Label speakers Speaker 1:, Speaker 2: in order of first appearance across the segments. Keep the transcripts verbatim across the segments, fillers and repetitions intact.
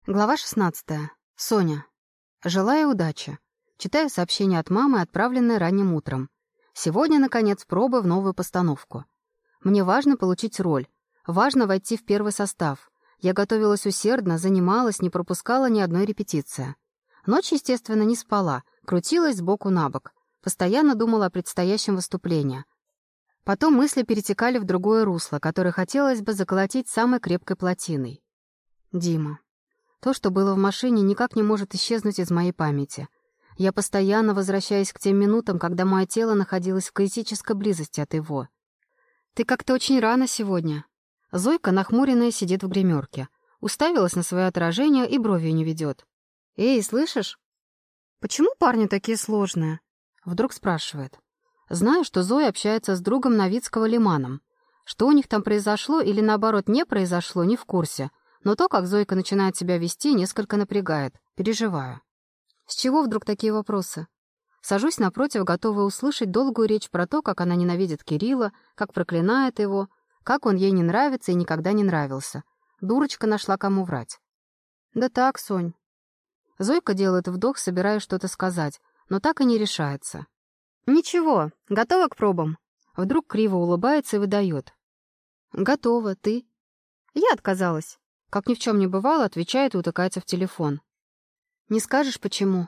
Speaker 1: Глава шестнадцатая. Соня. Желаю удачи. Читаю сообщение от мамы, отправленное ранним утром. Сегодня, наконец, пробы в новую постановку. Мне важно получить роль. Важно войти в первый состав. Я готовилась усердно, занималась, не пропускала ни одной репетиции. Ночь, естественно, не спала, крутилась сбоку на бок. Постоянно думала о предстоящем выступлении. Потом мысли перетекали в другое русло, которое хотелось бы заколотить самой крепкой плотиной. Дима. То, что было в машине, никак не может исчезнуть из моей памяти. Я постоянно возвращаюсь к тем минутам, когда мое тело находилось в критической близости от его. «Ты как-то очень рано сегодня». Зойка, нахмуренная, сидит в гримерке. Уставилась на свое отражение и бровью не ведет. «Эй, слышишь?» «Почему парни такие сложные?» Вдруг спрашивает. Знаю, что Зоя общается с другом Новицкого Лиманом. Что у них там произошло или, наоборот, не произошло, не в курсе. Но то, как Зойка начинает себя вести, несколько напрягает. Переживаю. С чего вдруг такие вопросы? Сажусь напротив, готовая услышать долгую речь про то, как она ненавидит Кирилла, как проклинает его, как он ей не нравится и никогда не нравился. Дурочка нашла, кому врать. Да так, Сонь. Зойка делает вдох, собираясь что-то сказать, но так и не решается. Ничего, готова к пробам? Вдруг криво улыбается и выдает. Готова, ты? Я отказалась. Как ни в чем не бывало, отвечает и утыкается в телефон. Не скажешь, почему?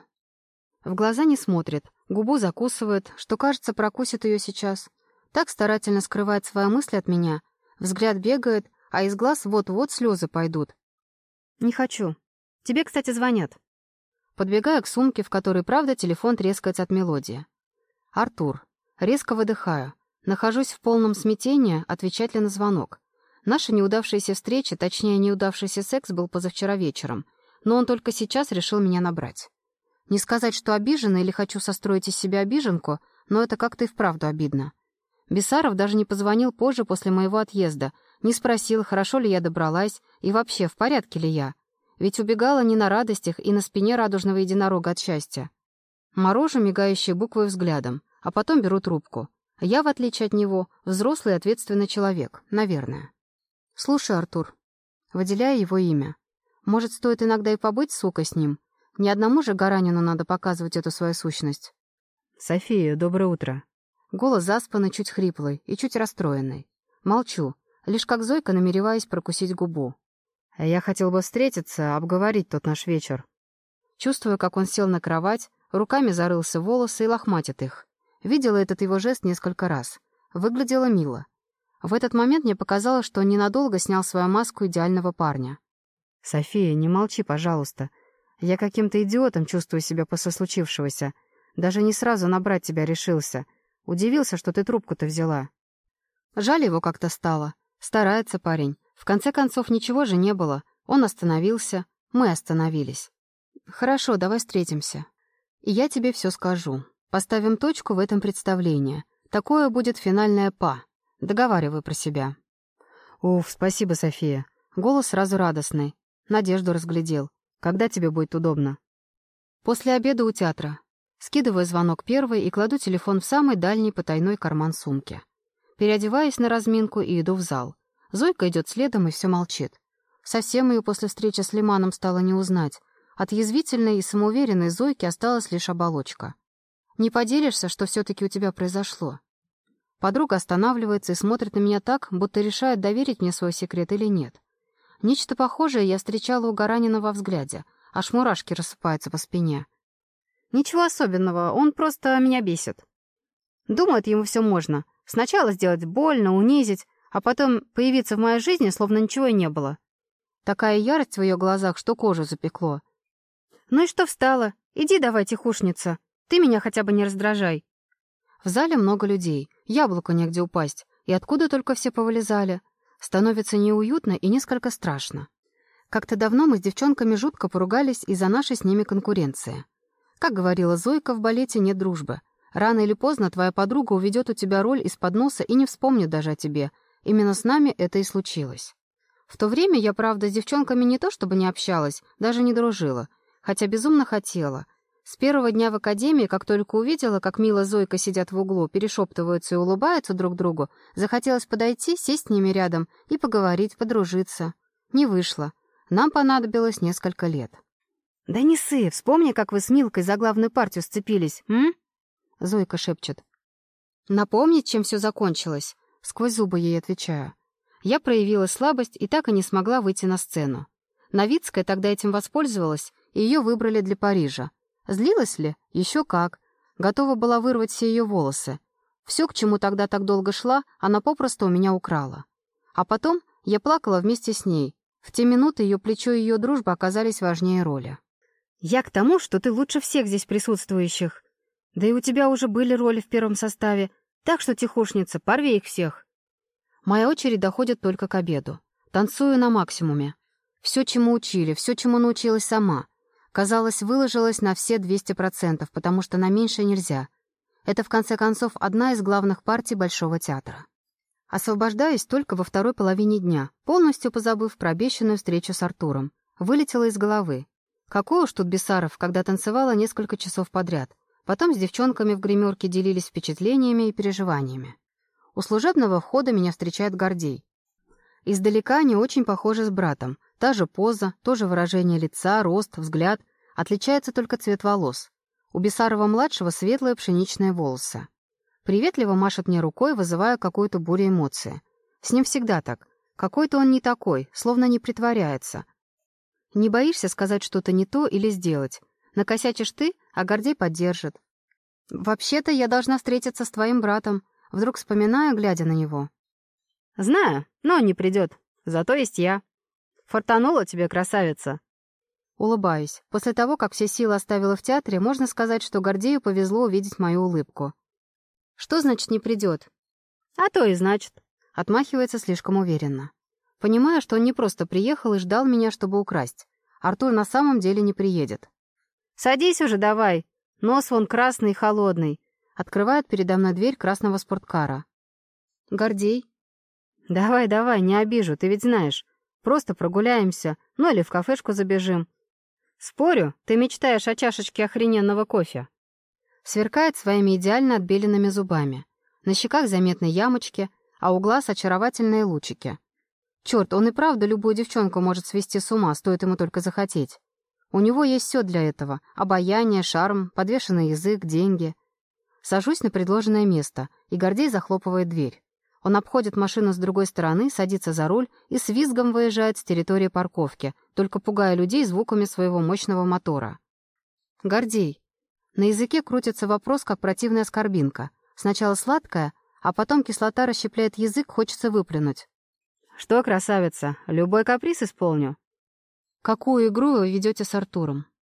Speaker 1: В глаза не смотрит, губу закусывает, что, кажется, прокусит ее сейчас. Так старательно скрывает свои мысли от меня. Взгляд бегает, а из глаз вот-вот слезы пойдут. Не хочу. Тебе, кстати, звонят. Подбегаю к сумке, в которой, правда, телефон трескается от мелодии. Артур. Резко выдыхаю. Нахожусь в полном смятении, отвечать ли на звонок. Наша неудавшаяся встреча, точнее, неудавшийся секс был позавчера вечером, но он только сейчас решил меня набрать. Не сказать, что обижена или хочу состроить из себя обиженку, но это как-то и вправду обидно. Бесаров даже не позвонил позже после моего отъезда, не спросил, хорошо ли я добралась и вообще, в порядке ли я. Ведь убегала не на радостях и на спине радужного единорога от счастья. Морожу мигающие буквы взглядом, а потом беру трубку. Я, в отличие от него, взрослый и ответственный человек, наверное. «Слушай, Артур», выделяя его имя, «может, стоит иногда и побыть сукой с ним? Ни одному же Гаранину надо показывать эту свою сущность».
Speaker 2: «София, доброе утро».
Speaker 1: Голос заспанный, чуть хриплый и чуть расстроенный. Молчу, лишь как Зойка намереваясь прокусить губу.
Speaker 2: «Я хотел бы встретиться, обговорить тот наш вечер».
Speaker 1: Чувствую, как он сел на кровать, руками зарылся в волосы и лохматит их. Видела этот его жест несколько раз. Выглядело мило. В этот момент мне показалось, что он ненадолго снял свою маску идеального парня.
Speaker 2: «София, не молчи, пожалуйста. Я каким-то идиотом чувствую себя после случившегося. Даже не сразу набрать тебя решился. Удивился, что ты трубку-то взяла».
Speaker 1: Жаль его как-то стало. Старается парень. В конце концов, ничего же не было. Он остановился, мы остановились. «Хорошо, давай встретимся. И я тебе все скажу. Поставим точку в этом представлении. Такое будет финальное «па». Договариваю про себя.
Speaker 2: «Уф, спасибо, София».
Speaker 1: Голос сразу радостный. Надежду разглядел. Когда тебе будет удобно? После обеда у театра. Скидываю звонок первый и кладу телефон в самый дальний потайной карман сумки. Переодеваюсь на разминку и иду в зал. Зойка идет следом и все молчит. Совсем ее после встречи с Лиманом стало не узнать. От язвительной и самоуверенной Зойки осталась лишь оболочка. Не поделишься, что все-таки у тебя произошло? Подруга останавливается и смотрит на меня так, будто решает, доверить мне свой секрет или нет. Нечто похожее я встречала у Гаранина во взгляде, аж мурашки рассыпаются по спине. Ничего особенного, он просто меня бесит. Думает, ему все можно. Сначала сделать больно, унизить, а потом появиться в моей жизни, словно ничего и не было. Такая ярость в ее глазах, что кожу запекло. «Ну и что встала? Иди давай, тихушница. Ты меня хотя бы не раздражай». В зале много людей, яблоку негде упасть, и откуда только все повылезали. Становится неуютно и несколько страшно. Как-то давно мы с девчонками жутко поругались из-за нашей с ними конкуренции. Как говорила Зойка, в балете нет дружбы. Рано или поздно твоя подруга уведет у тебя роль из-под носа и не вспомнит даже о тебе. Именно с нами это и случилось. В то время я, правда, с девчонками не то чтобы не общалась, даже не дружила, хотя безумно хотела. С первого дня в академии, как только увидела, как Мила и Зойка сидят в углу, перешептываются и улыбаются друг другу, захотелось подойти, сесть с ними рядом и поговорить, подружиться. Не вышло. Нам понадобилось несколько лет.
Speaker 2: «Да не ссы, вспомни, как вы с Милкой за главную партию сцепились, м?»
Speaker 1: Зойка шепчет. «Напомнить, чем все закончилось?» Сквозь зубы ей отвечаю. Я проявила слабость и так и не смогла выйти на сцену. Новицкая тогда этим воспользовалась, и ее выбрали для Парижа. Злилась ли? Еще как. Готова была вырвать все ее волосы. Все, к чему тогда так долго шла, она попросту у меня украла. А потом я плакала вместе с ней. В те минуты ее плечо и ее дружба оказались важнее роли.
Speaker 2: «Я к тому, что ты лучше всех здесь присутствующих. Да и у тебя уже были роли в первом составе, так что, тихушница, порви их всех».
Speaker 1: Моя очередь доходит только к обеду. Танцую на максимуме. Все, чему учили, все, чему научилась сама. Казалось, выложилась на все двести процентов, потому что на меньшее нельзя. Это, в конце концов, одна из главных партий Большого театра. Освобождаюсь только во второй половине дня, полностью позабыв про обещанную встречу с Артуром. Вылетела из головы. Какой уж тут Бесаров, когда танцевала несколько часов подряд. Потом с девчонками в гримерке делились впечатлениями и переживаниями. У служебного входа меня встречает Гордей. Издалека они очень похожи с братом. Та же поза, то же выражение лица, рост, взгляд. Отличается только цвет волос. У Бесарова-младшего светлые пшеничные волосы. Приветливо машет мне рукой, вызывая какую-то бурю эмоций. С ним всегда так. Какой-то он не такой, словно не притворяется. Не боишься сказать что-то не то или сделать. Накосячишь ты, а Гордей поддержит. «Вообще-то я должна встретиться с твоим братом», вдруг вспоминаю, глядя на него.
Speaker 2: «Знаю, но он не придет. Зато есть я. Фартанула тебе, красавица».
Speaker 1: Улыбаюсь. После того, как все силы оставила в театре, можно сказать, что Гордею повезло увидеть мою улыбку. «Что значит не придет?»
Speaker 2: «А то и значит».
Speaker 1: Отмахивается слишком уверенно. Понимаю, что он не просто приехал и ждал меня, чтобы украсть. Артур на самом деле не приедет.
Speaker 2: «Садись уже давай. Нос вон красный и холодный».
Speaker 1: Открывает передо мной дверь красного спорткара. «Гордей?»
Speaker 2: «Давай, давай, не обижу, ты ведь знаешь. Просто прогуляемся, ну или в кафешку забежим. Спорю, ты мечтаешь о чашечке охрененного кофе».
Speaker 1: Сверкает своими идеально отбеленными зубами. На щеках заметны ямочки, а у глаз очаровательные лучики. Черт, он и правда любую девчонку может свести с ума, стоит ему только захотеть. У него есть все для этого — обаяние, шарм, подвешенный язык, деньги. Сажусь на предложенное место, и Гордей захлопывает дверь. Он обходит машину с другой стороны, садится за руль и с визгом выезжает с территории парковки, только пугая людей звуками своего мощного мотора. «Гордей». На языке крутится вопрос, как противная скорбинка. Сначала сладкая, а потом кислота расщепляет язык, хочется выплюнуть.
Speaker 2: «Что, красавица, любой каприз исполню?»
Speaker 1: «Какую игру вы ведете с Артуром?»